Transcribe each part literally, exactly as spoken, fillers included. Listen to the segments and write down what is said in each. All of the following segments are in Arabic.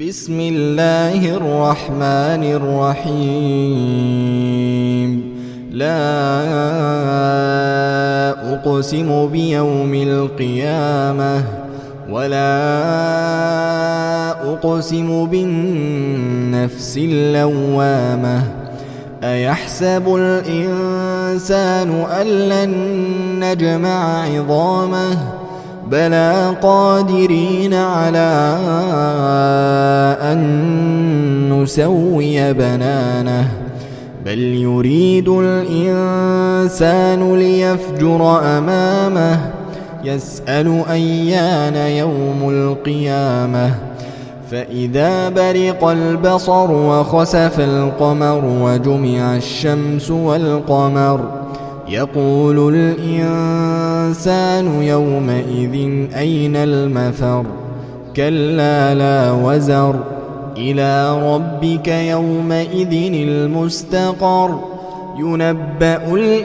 بسم الله الرحمن الرحيم. لا أقسم بيوم القيامة ولا أقسم بالنفس اللوامة. أيحسب الإنسان أن لن نجمع عظامه بلى قادرين على أن نسوي بنانه بل يريد الإنسان ليفجر أمامه يسأل أيان يوم القيامة. فإذا برق البصر وخسف القمر وجمع الشمس والقمر يقول الإنسان يومئذ أين المفر. كلا لا وزر إلى ربك يومئذ المستقر. ينبأ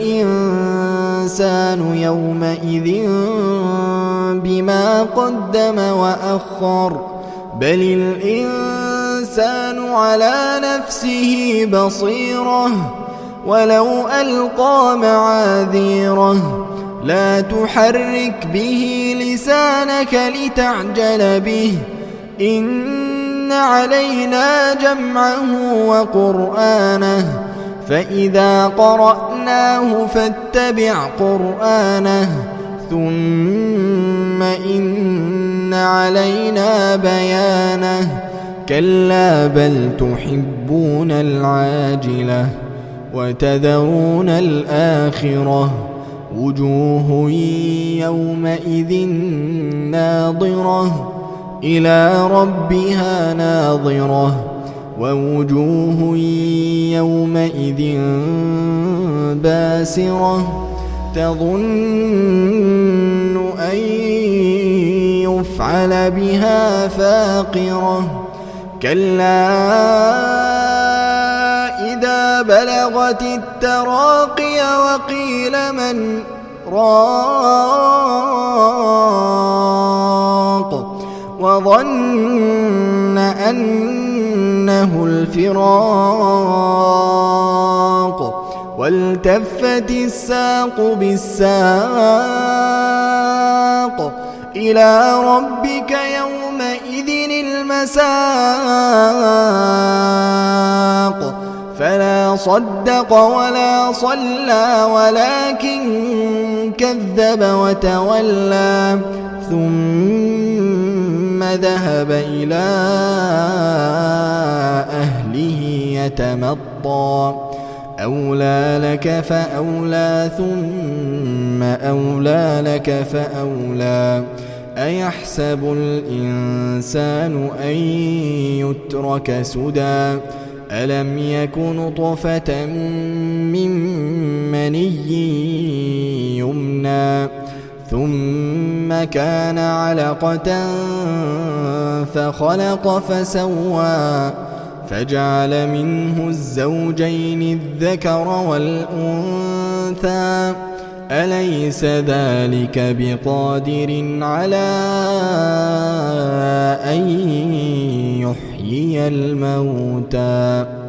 الإنسان يومئذ بما قدم وأخر بل الإنسان على نفسه بصيرة ولو ألقى معاذيره. لا تحرك به لسانك لتعجل به إن علينا جمعه وقرآنه فإذا قرأناه فاتبع قرآنه ثم إن علينا بيانه. كلا بل تحبون العاجلة وتذرون الآخرة وجوه يومئذ ناظرة إلى ربها ناظرة ووجوه يومئذ باسرة تظن أن يفعل بها فاقرة. كلا إذا بلغت التراقي وقيل من راق وظن أنه الفراق والتفت الساق بالساق إلى ربك يومئذ المساق. فلا صدق ولا صلى ولكن كذب وتولى ثم ذهب إلى أهله يتمطى. أولى لك فأولى ثم أولى لك فأولى. أيحسب الإنسان أن يترك سدى ألم يك نطفة من مني يمنى ثم كان علقة فخلق فسوى فجعل منه الزوجين الذكر والأنثى. أليس ذلك بقادر على أن يحيي الموتى.